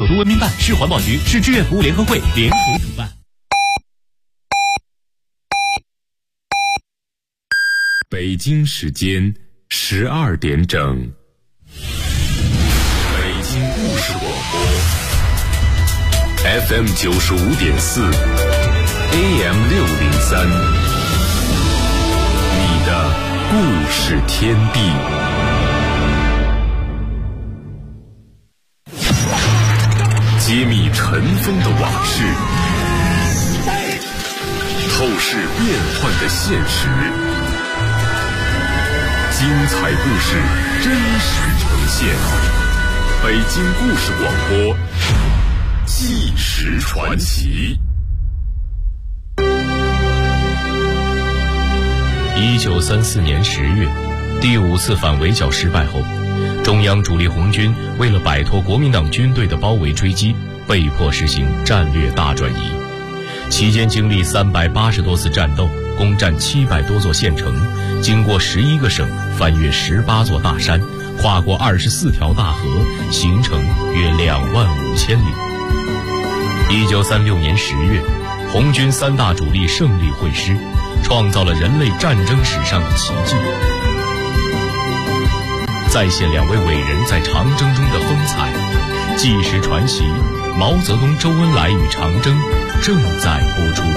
都文明办、市环保局、市志愿服务联合会联合主办。 北京时间12点整，北京故事广播 FM 95.4 AM 603，你的故事天地。揭秘尘封的往事，透视变幻的现实，精彩故事真实呈现。北京故事广播，纪实传奇。 1934年10月，第5次反围剿失败后，中央主力红军为了摆脱国民党军队的包围追击，被迫实行战略大转移。期间经历380多次战斗，攻占700多座县城，经过11个省，翻越18座大山，跨过24条大河，行程约25000里。1936年10月，红军3大主力胜利会师，创造了人类战争史上的奇迹。再现2位伟人在长征中的风采，纪实传奇毛泽东、周恩来与长征正在播出。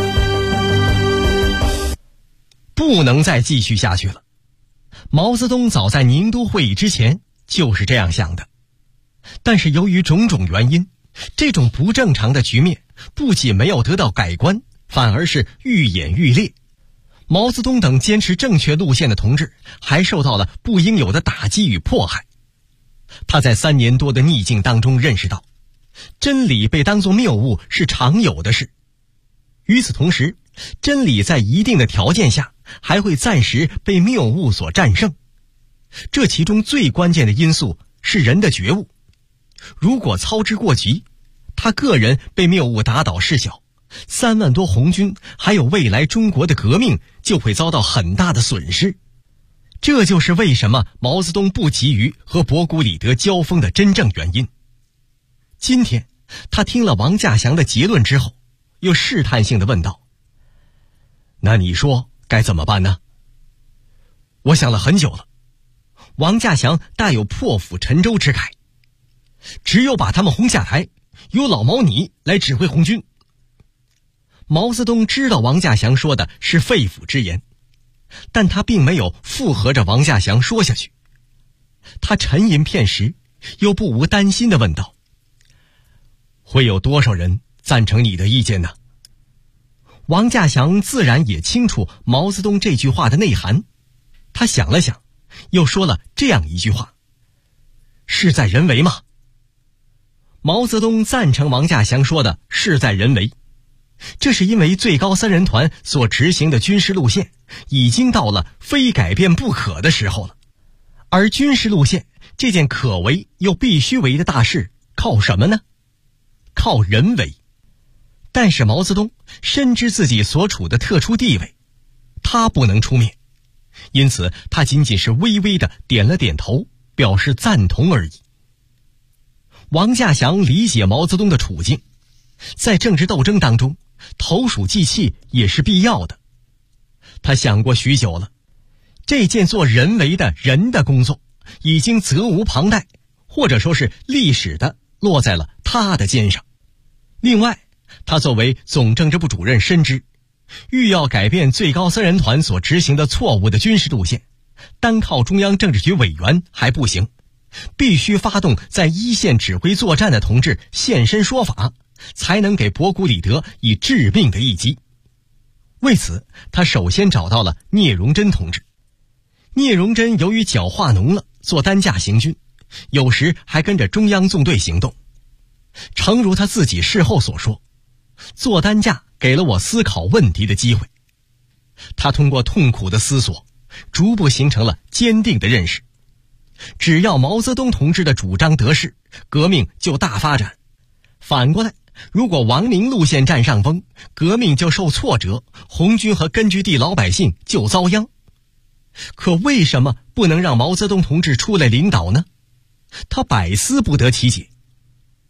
不能再继续下去了。毛泽东早在宁都会议之前就是这样想的，但是由于种种原因，这种不正常的局面不仅没有得到改观，反而是愈演愈烈。毛泽东等坚持正确路线的同志还受到了不应有的打击与迫害。他在3年多的逆境当中认识到，真理被当作谬误是常有的事。与此同时，真理在一定的条件下还会暂时被谬误所战胜。这其中最关键的因素是人的觉悟。如果操之过急，他个人被谬误打倒事小，3万多红军还有未来中国的革命就会遭到很大的损失。这就是为什么毛泽东不急于和博古里德交锋的真正原因。今天他听了王稼祥的结论之后，又试探性地问道：那你说该怎么办呢？我想了很久了。王稼祥大有破釜沉舟之慨，只有把他们轰下台，由老毛你来指挥红军。毛泽东知道王稼祥说的是肺腑之言，但他并没有附和着王稼祥说下去。他沉吟片时，又不无担心地问道：会有多少人赞成你的意见呢？王稼祥自然也清楚毛泽东这句话的内涵，他想了想，又说了这样一句话：事在人为嘛。毛泽东赞成王稼祥说的事在人为，这是因为最高3人团所执行的军事路线已经到了非改变不可的时候了。而军事路线这件可为又必须为的大事，靠什么呢？靠人为。但是毛泽东深知自己所处的特殊地位，他不能出面，因此他仅仅是微微地点了点头，表示赞同而已。王稼祥理解毛泽东的处境，在政治斗争当中，投鼠忌器也是必要的。他想过许久了，这件做人为的人的工作已经责无旁贷，或者说是历史的落在了他的肩上。另外，他作为总政治部主任深知，欲要改变最高3人团所执行的错误的军事路线，单靠中央政治局委员还不行，必须发动在一线指挥作战的同志现身说法，才能给博古里德以致命的一击。为此，他首先找到了聂荣臻同志。聂荣臻由于脚化脓了，做担架行军，有时还跟着中央纵队行动。诚如他自己事后所说，做担架给了我思考问题的机会。他通过痛苦的思索，逐步形成了坚定的认识。只要毛泽东同志的主张得势，革命就大发展。反过来，如果王明路线占上风，革命就受挫折，红军和根据地老百姓就遭殃。可为什么不能让毛泽东同志出来领导呢？他百思不得其解。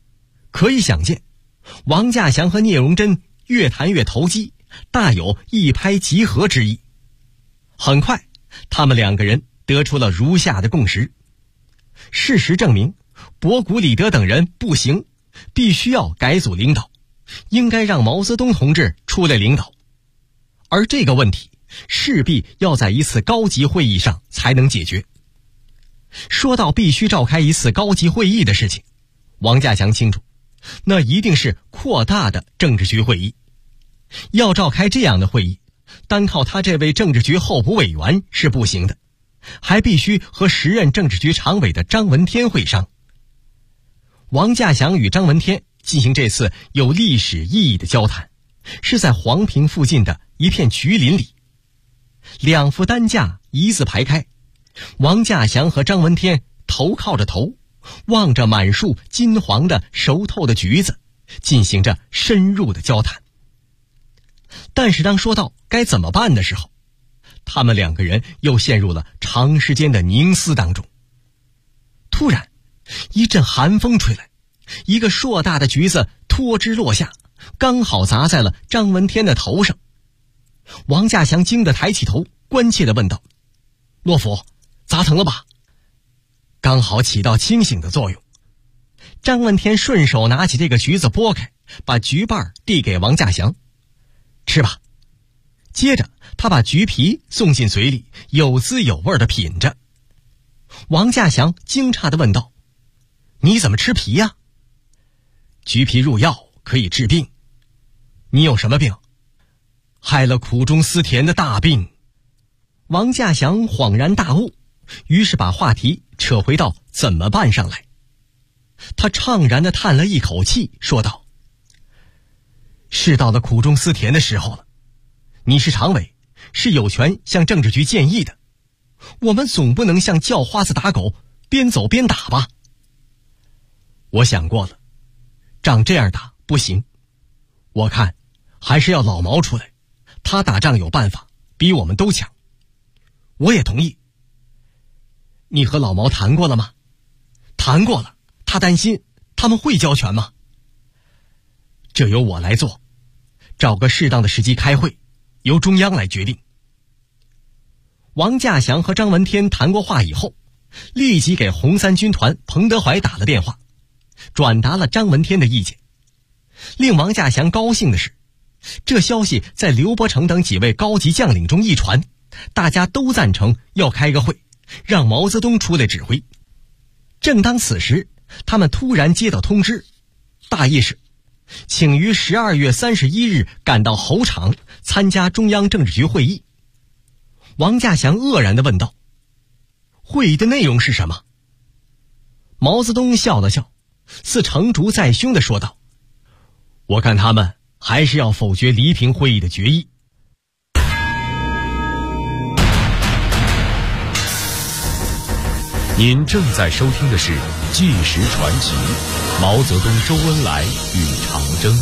可以想见，王稼祥和聂荣臻越谈越投机，大有一拍即合之意。很快，他们两个人得出了如下的共识：事实证明，博古、李德等人不行，必须要改组领导，应该让毛泽东同志出来领导。而这个问题势必要在一次高级会议上才能解决。说到必须召开一次高级会议的事情，王稼祥清楚，那一定是扩大的政治局会议。要召开这样的会议，单靠他这位政治局候补委员是不行的，还必须和时任政治局常委的张闻天会商。王稼祥与张闻天进行这次有历史意义的交谈，是在黄平附近的一片橘林里。两副担架一字排开，王稼祥和张闻天头靠着头，望着满树金黄的熟透的橘子，进行着深入的交谈。但是当说到该怎么办的时候，他们两个人又陷入了长时间的凝思当中。突然一阵寒风吹来，一个硕大的橘子脱枝落下，刚好砸在了张闻天的头上。王稼祥惊得抬起头，关切地问道：骆甫，砸疼了吧？刚好起到清醒的作用。张闻天顺手拿起这个橘子剥开，把橘瓣递给王稼祥：吃吧。接着他把橘皮送进嘴里，有滋有味地品着。王稼祥惊诧地问道：你怎么吃皮呀？橘皮入药，可以治病。你有什么病？害了苦中思甜的大病。王稼祥恍然大悟，于是把话题扯回到怎么办上来。他怅然地叹了一口气，说道：是到了苦中思甜的时候了。你是常委，是有权向政治局建议的，我们总不能像叫花子打狗，边走边打吧？我想过了，仗这样打不行，我看还是要老毛出来，他打仗有办法，比我们都强。我也同意。你和老毛谈过了吗？谈过了，他担心他们会交权吗？这由我来做，找个适当的时机开会，由中央来决定。王稼祥和张闻天谈过话以后，立即给红三军团彭德怀打了电话，转达了张闻天的意见。令王稼祥高兴的是，这消息在刘伯承等几位高级将领中一传，大家都赞成要开个会，让毛泽东出来指挥。正当此时，他们突然接到通知，大意是请于12月31日赶到侯场参加中央政治局会议。王稼祥愕然地问道：会议的内容是什么？毛泽东笑了笑，似成竹在胸地说道：我看他们还是要否决黎平会议的决议。 您正在收听的是《纪实传奇》，毛泽东、周恩来与长征。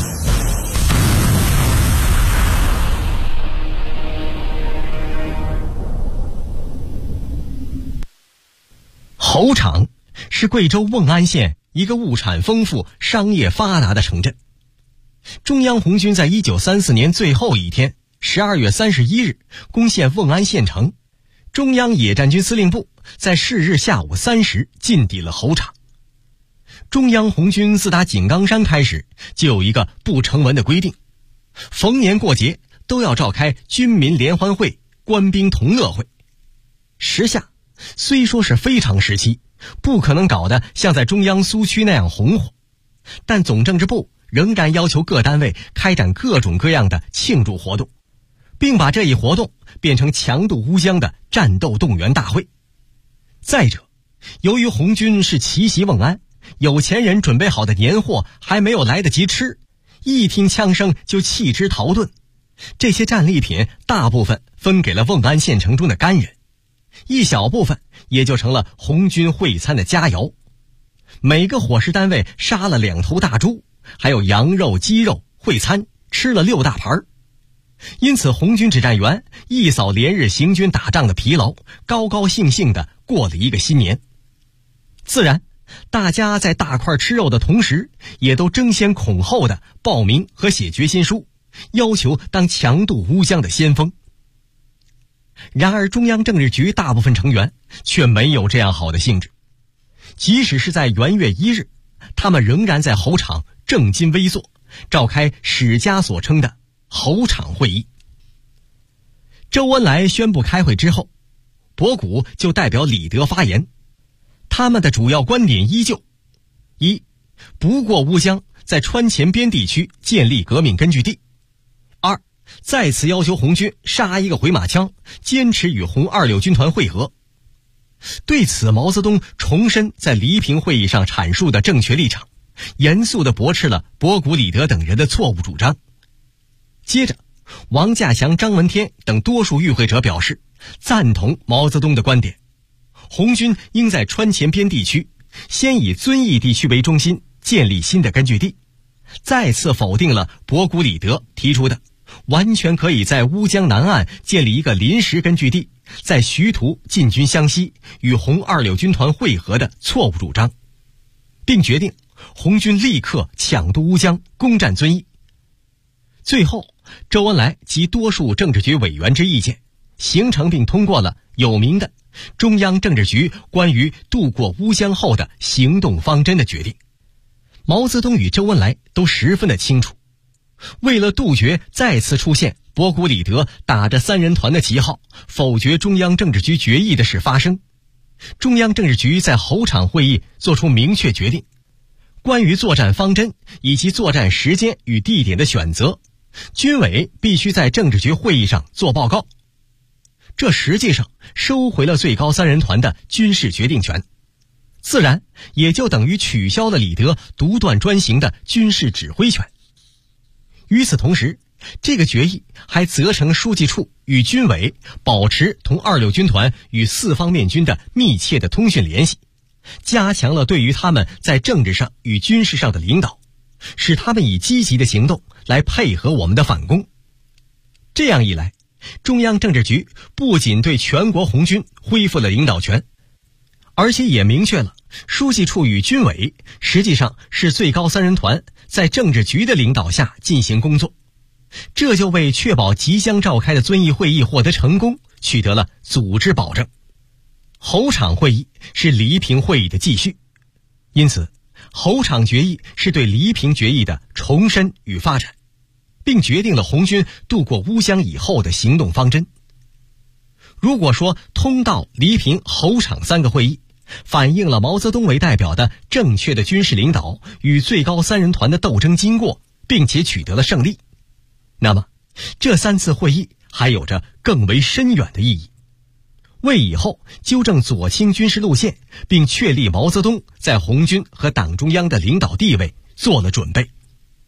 侯场是贵州瓮安县一个物产丰富、商业发达的城镇。中央红军在1934年最后一天12月31日攻陷瓮安县城，中央野战军司令部在是日下午3时进抵了侯场。中央红军自打井冈山开始就有一个不成文的规定，逢年过节都要召开军民联欢会、官兵同乐会。时下虽说是非常时期，不可能搞得像在中央苏区那样红火，但总政治部仍然要求各单位开展各种各样的庆祝活动，并把这一活动变成强渡乌江的战斗动员大会。再者，由于红军是奇袭瓮安，有钱人准备好的年货还没有来得及吃，一听枪声就弃之逃遁。这些战利品大部分分给了瓮安县城中的干人，一小部分也就成了红军会餐的佳肴。每个伙食单位杀了2头大猪，还有羊肉、鸡肉，会餐吃了6大盘。因此红军指战员一扫连日行军打仗的疲劳，高高兴兴地过了一个新年。自然大家在大块吃肉的同时，也都争先恐后的报名和写决心书，要求当强渡乌江的先锋。然而中央政治局大部分成员却没有这样好的兴致，即使是在元月1日，他们仍然在侯场正襟危坐，召开史家所称的侯场会议。周恩来宣布开会之后，博古就代表李德发言，他们的主要观点依旧：一，不过乌江，在川黔边地区建立革命根据地；二，再次要求红军杀一个回马枪，坚持与红26军团会合。对此，毛泽东重申在黎平会议上阐述的正确立场，严肃地驳斥了博古、李德等人的错误主张。接着，王稼祥、张闻天等多数与会者表示赞同毛泽东的观点，红军应在川黔边地区先以遵义地区为中心建立新的根据地，再次否定了博古、李德提出的完全可以在乌江南岸建立一个临时根据地，在徐图进军湘西与红26军团会合的错误主张，并决定红军立刻抢渡乌江，攻占遵义。最后，周恩来及多数政治局委员之意见，形成并通过了有名的中央政治局关于渡过乌江后的行动方针的决定。毛泽东与周恩来都十分的清楚，为了杜绝再次出现博古、李德打着三人团的旗号否决中央政治局决议的事发生，中央政治局在侯场会议作出明确决定，关于作战方针以及作战时间与地点的选择，军委必须在政治局会议上做报告。这实际上收回了最高三人团的军事决定权，自然也就等于取消了李德独断专行的军事指挥权。与此同时，这个决议还责成书记处与军委保持同26军团与四方面军的密切的通讯联系，加强了对于他们在政治上与军事上的领导，使他们以积极的行动来配合我们的反攻。这样一来，中央政治局不仅对全国红军恢复了领导权，而且也明确了书记处与军委实际上是最高三人团在政治局的领导下进行工作，这就为确保即将召开的遵义会议获得成功取得了组织保证。侯场会议是黎平会议的继续，因此侯场决议是对黎平决议的重申与发展，并决定了红军渡过乌江以后的行动方针。如果说通道、黎平、侯场三个会议反映了毛泽东为代表的正确的军事领导与最高三人团的斗争经过，并且取得了胜利，那么这3次会议还有着更为深远的意义，为以后纠正左倾军事路线并确立毛泽东在红军和党中央的领导地位做了准备。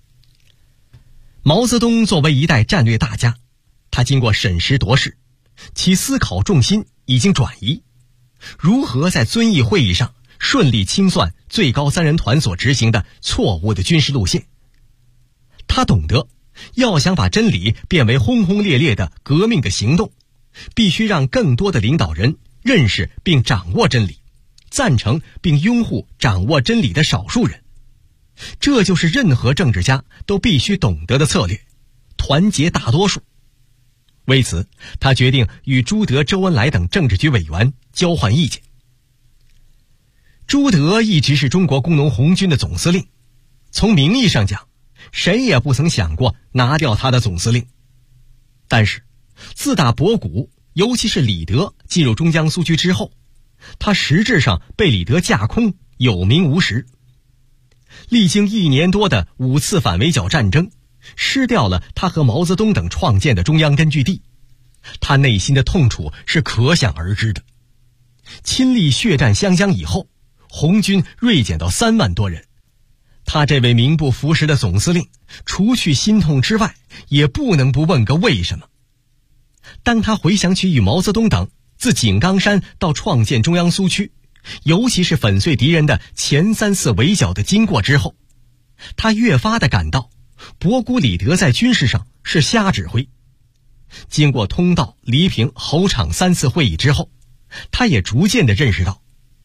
毛泽东作为一代战略大家，他经过审时度势，其思考重心已经转移，如何在遵义会议上顺利清算最高三人团所执行的错误的军事路线。他懂得，要想把真理变为轰轰烈烈的革命的行动，必须让更多的领导人认识并掌握真理，赞成并拥护掌握真理的少数人。这就是任何政治家都必须懂得的策略，团结大多数。为此，他决定与朱德、周恩来等政治局委员交换意见。朱德一直是中国工农红军的总司令，从名义上讲，谁也不曾想过拿掉他的总司令。但是自打博古，尤其是李德进入中江苏区之后，他实质上被李德架空，有名无实。历经1年多的5次反围剿战争，失掉了他和毛泽东等创建的中央根据地，他内心的痛楚是可想而知的。亲历血战湘江以后，红军锐减到3万多人，他这位名不符实的总司令，除去心痛之外，也不能不问个为什么。当他回想起与毛泽东等自井冈山到创建中央苏区，尤其是粉碎敌人的前3次围剿的经过之后，他越发的感到博古、李德在军事上是瞎指挥。经过通道、黎平、侯场3次会议之后，他也逐渐的认识到，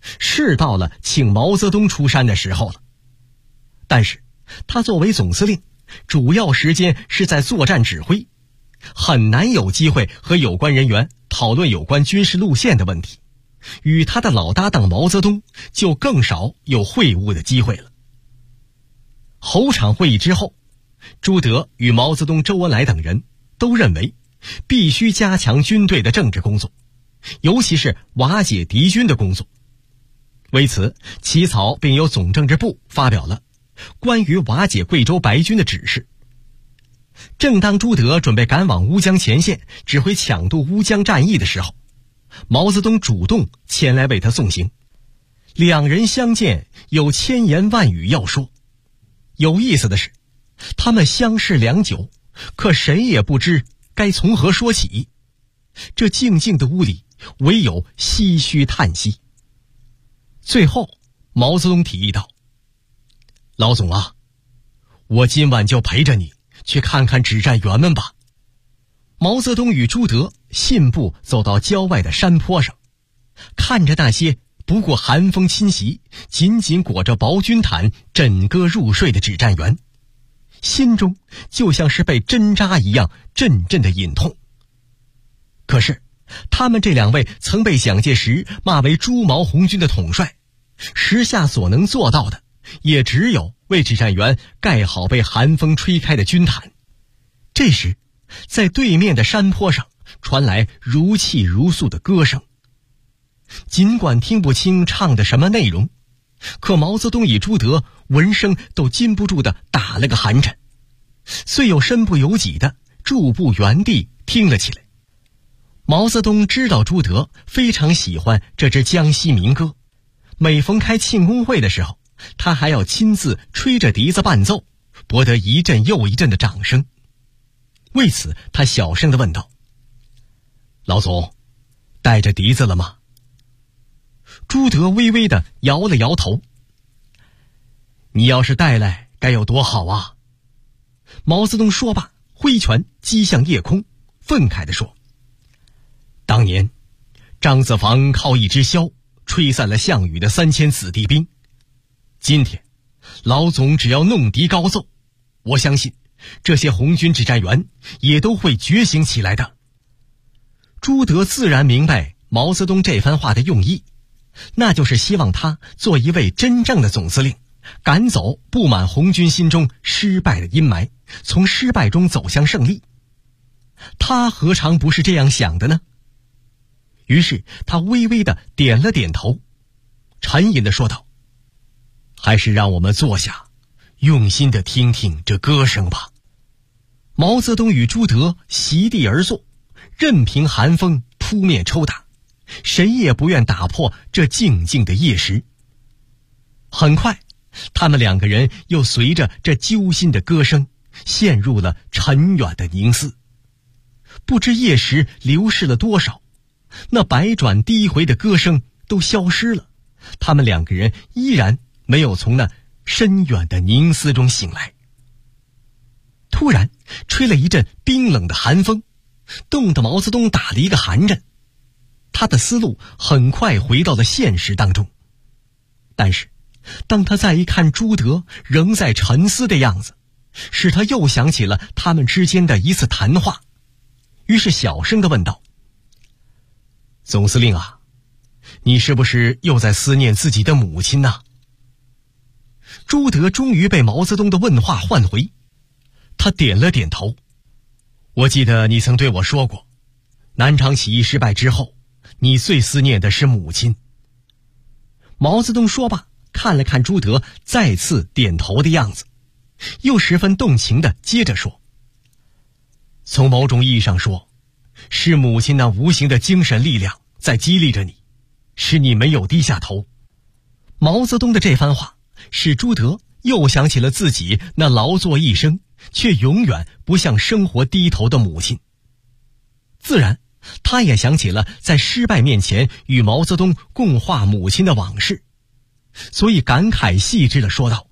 是到了请毛泽东出山的时候了。但是他作为总司令，主要时间是在作战指挥，很难有机会和有关人员讨论有关军事路线的问题，与他的老搭档毛泽东就更少有会晤的机会了。侯场会议之后，朱德与毛泽东、周恩来等人都认为必须加强军队的政治工作，尤其是瓦解敌军的工作。为此，起草并由总政治部发表了关于瓦解贵州白军的指示。正当朱德准备赶往乌江前线指挥抢渡乌江战役的时候，毛泽东主动前来为他送行。两人相见有千言万语要说。有意思的是，他们相视良久，可谁也不知该从何说起。这静静的屋里唯有唏嘘叹息。最后毛泽东提议道：老总啊，我今晚就陪着你去看看指战员们吧。毛泽东与朱德信步走到郊外的山坡上，看着那些不顾寒风侵袭，紧紧裹着薄军毯枕戈入睡的指战员，心中就像是被针扎一样阵阵的隐痛。可是他们这两位曾被蒋介石骂为猪毛红军的统帅，时下所能做到的也只有为指战员盖好被寒风吹开的军毯。这时在对面的山坡上传来如泣如诉的歌声，尽管听不清唱的什么内容，可毛泽东与朱德闻声都禁不住地打了个寒颤，遂又身不由己地驻步原地听了起来。毛泽东知道朱德非常喜欢这支江西民歌，每逢开庆功会的时候，他还要亲自吹着笛子伴奏，博得一阵又一阵的掌声。为此他小声地问道：老总，带着笛子了吗？朱德微微地摇了摇头。你要是带来该有多好啊！毛泽东说罢，挥拳击向夜空，愤慨地说：当年张子房靠一支箫吹散了项羽的3000子弟兵，今天老总只要弄笛高奏，我相信这些红军指战员也都会觉醒起来的。朱德自然明白毛泽东这番话的用意，那就是希望他做一位真正的总司令，赶走布满红军心中失败的阴霾，从失败中走向胜利。他何尝不是这样想的呢？于是他微微地点了点头，沉吟地说道：还是让我们坐下，用心地听听这歌声吧。毛泽东与朱德席地而坐，任凭寒风扑面抽打，谁也不愿打破这静静的夜时。很快他们两个人又随着这揪心的歌声陷入了沉远的凝思。不知夜时流逝了多少，那百转低回的歌声都消失了，他们两个人依然没有从那深远的凝思中醒来。突然吹了一阵冰冷的寒风，冻得毛泽东打了一个寒颤。他的思路很快回到了现实当中，但是当他再一看朱德仍在沉思的样子，使他又想起了他们之间的一次谈话，于是小声地问道：总司令啊，你是不是又在思念自己的母亲呢？朱德终于被毛泽东的问话唤回，他点了点头。我记得你曾对我说过，南昌起义失败之后，你最思念的是母亲。毛泽东说罢，看了看朱德再次点头的样子，又十分动情地接着说：从某种意义上说，是母亲那无形的精神力量在激励着你，使你没有低下头。毛泽东的这番话使朱德又想起了自己那劳作一生却永远不向生活低头的母亲。自然他也想起了在失败面前与毛泽东共话母亲的往事，所以感慨细致地说道：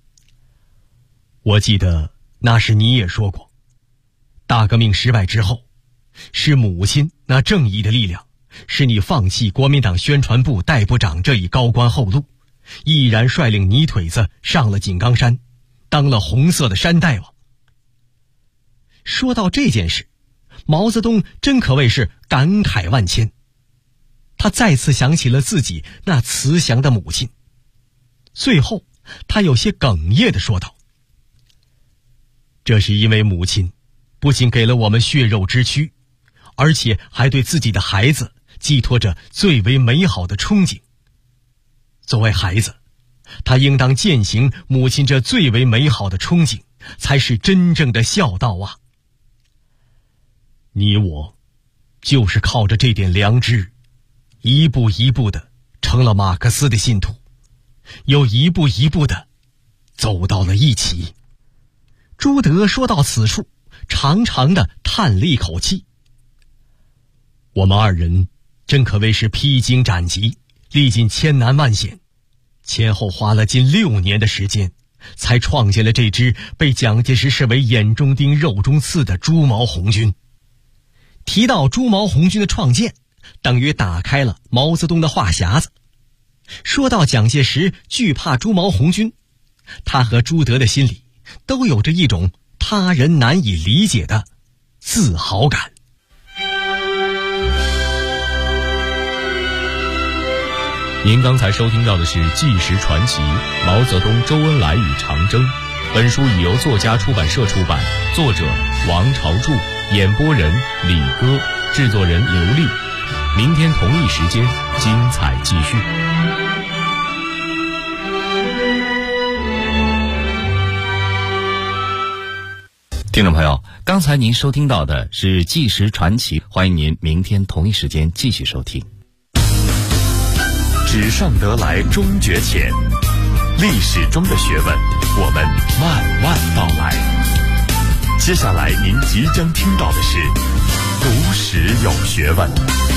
我记得那时你也说过，大革命失败之后，是母亲那正义的力量是你放弃国民党宣传部代部长这一高官厚禄，毅然率领泥腿子上了井冈山，当了红色的山大王。说到这件事，毛泽东真可谓是感慨万千。他再次想起了自己那慈祥的母亲，最后他有些哽咽地说道：这是因为母亲不仅给了我们血肉之躯，而且还对自己的孩子寄托着最为美好的憧憬。作为孩子，他应当践行母亲这最为美好的憧憬，才是真正的孝道啊！你我就是靠着这点良知，一步一步的成了马克思的信徒，又一步一步的走到了一起。朱德说到此处，长长的叹了一口气。我们二人真可谓是披荆斩棘，历尽千难万险，前后花了近6年的时间，才创建了这支被蒋介石视为眼中钉肉中刺的朱毛红军。提到朱毛红军的创建，等于打开了毛泽东的话匣子。说到蒋介石惧怕朱毛红军，他和朱德的心里都有着一种他人难以理解的自豪感。 您刚才收听到的是《纪实传奇：毛泽东、周恩来与长征》。本书已由作家出版社出版，作者王朝柱，演播人李歌，制作人刘丽。明天同一时间，精彩继续。 听众朋友，刚才您收听到的是《纪实传奇》，欢迎您明天同一时间继续收听。 纸上得来终觉浅，历史中的学问，我们慢慢道来。接下来您即将听到的是读史有学问。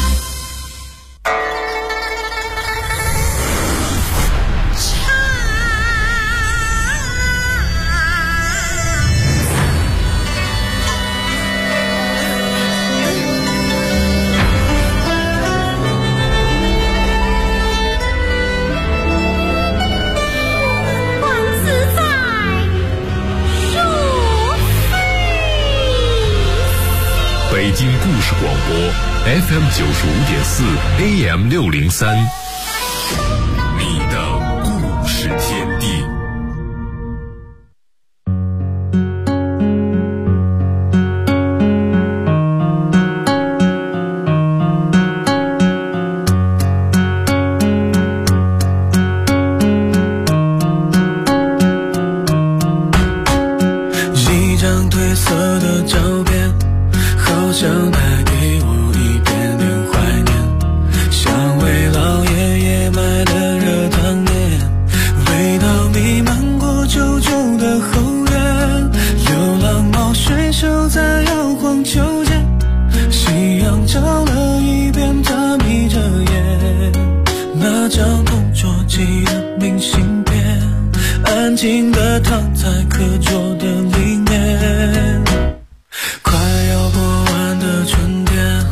北京故事广播 FM 95.4 AM 603，你的故事天地。 一张褪色的照片，好像带给我一点点怀念，像为老爷爷买的热汤面，味道弥漫过旧旧的后院，流浪猫睡熟在摇晃秋千，夕阳照了一遍，它眯着眼，那张同桌寄的明信片，安静地躺在课桌的里面，快要过完的春天，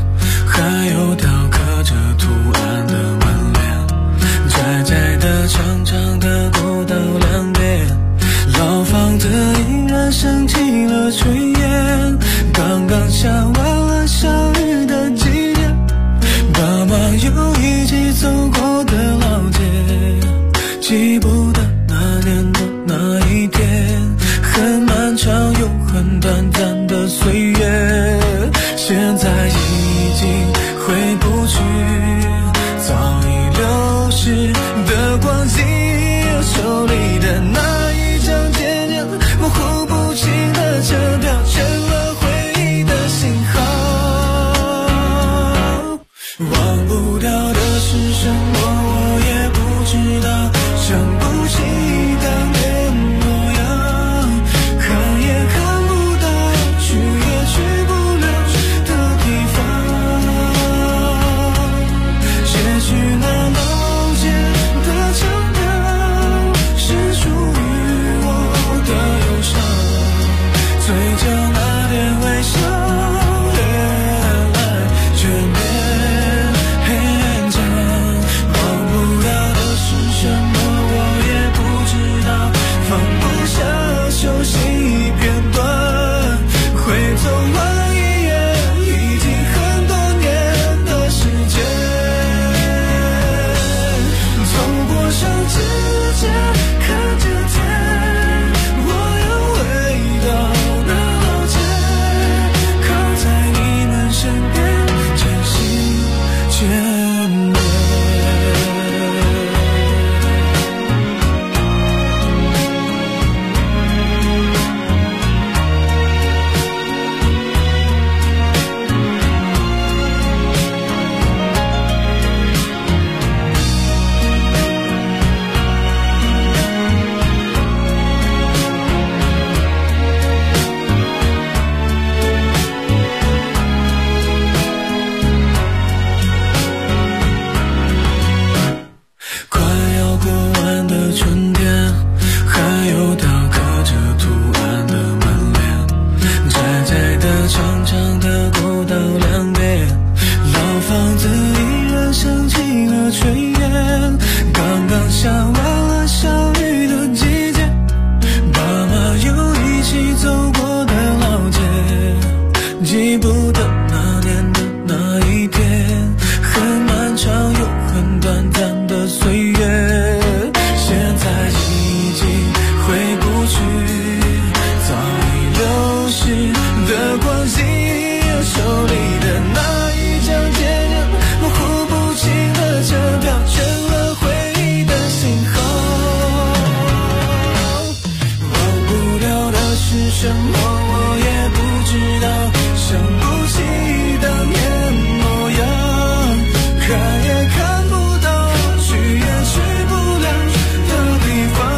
什么我也不知道，想不起当年模样，看也看不到，去也去不了的地方，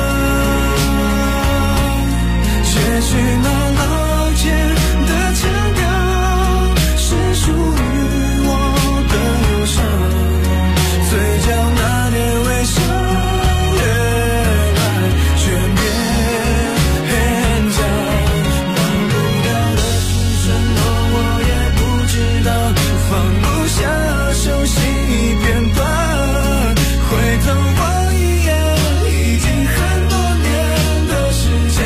也许那老街的墙角是属于我的忧伤，嘴角那点微笑越来越勉强，忘不掉的是什么我也不知道，放不下熟悉片段，回头望一眼已经很多年的时间，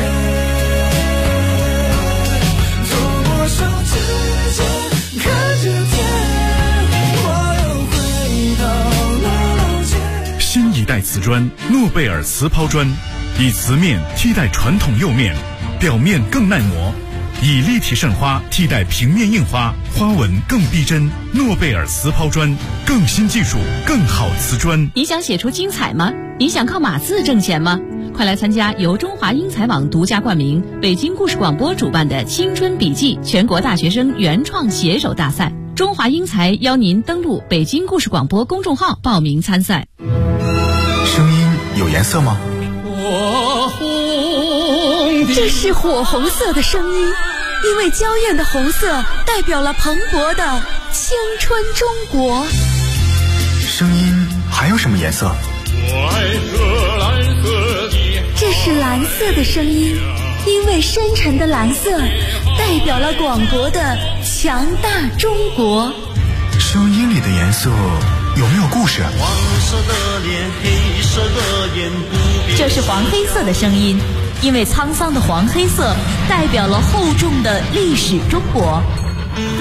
做过手指尖看着天，我又回到那老街。 新一代瓷砖诺贝尔瓷抛砖，以瓷面替代传统釉面，表面更耐磨，以立体渗花替代平面印花，花纹更逼真。诺贝尔瓷抛砖，更新技术，更好瓷砖。 你想写出精彩吗？你想靠码字挣钱吗？快来参加由中华英才网独家冠名、北京故事广播主办的青春笔记全国大学生原创写手大赛。中华英才邀您登录北京故事广播公众号报名参赛。 声音有颜色吗？ 这是火红色的声音，因为娇艳的红色代表了蓬勃的青春中国。 声音还有什么颜色？ 这是蓝色的声音，因为深沉的蓝色代表了广博的强大中国。 声音里的颜色有没有故事？ 这是黄黑色的声音，因为沧桑的黄黑色代表了厚重的历史中国。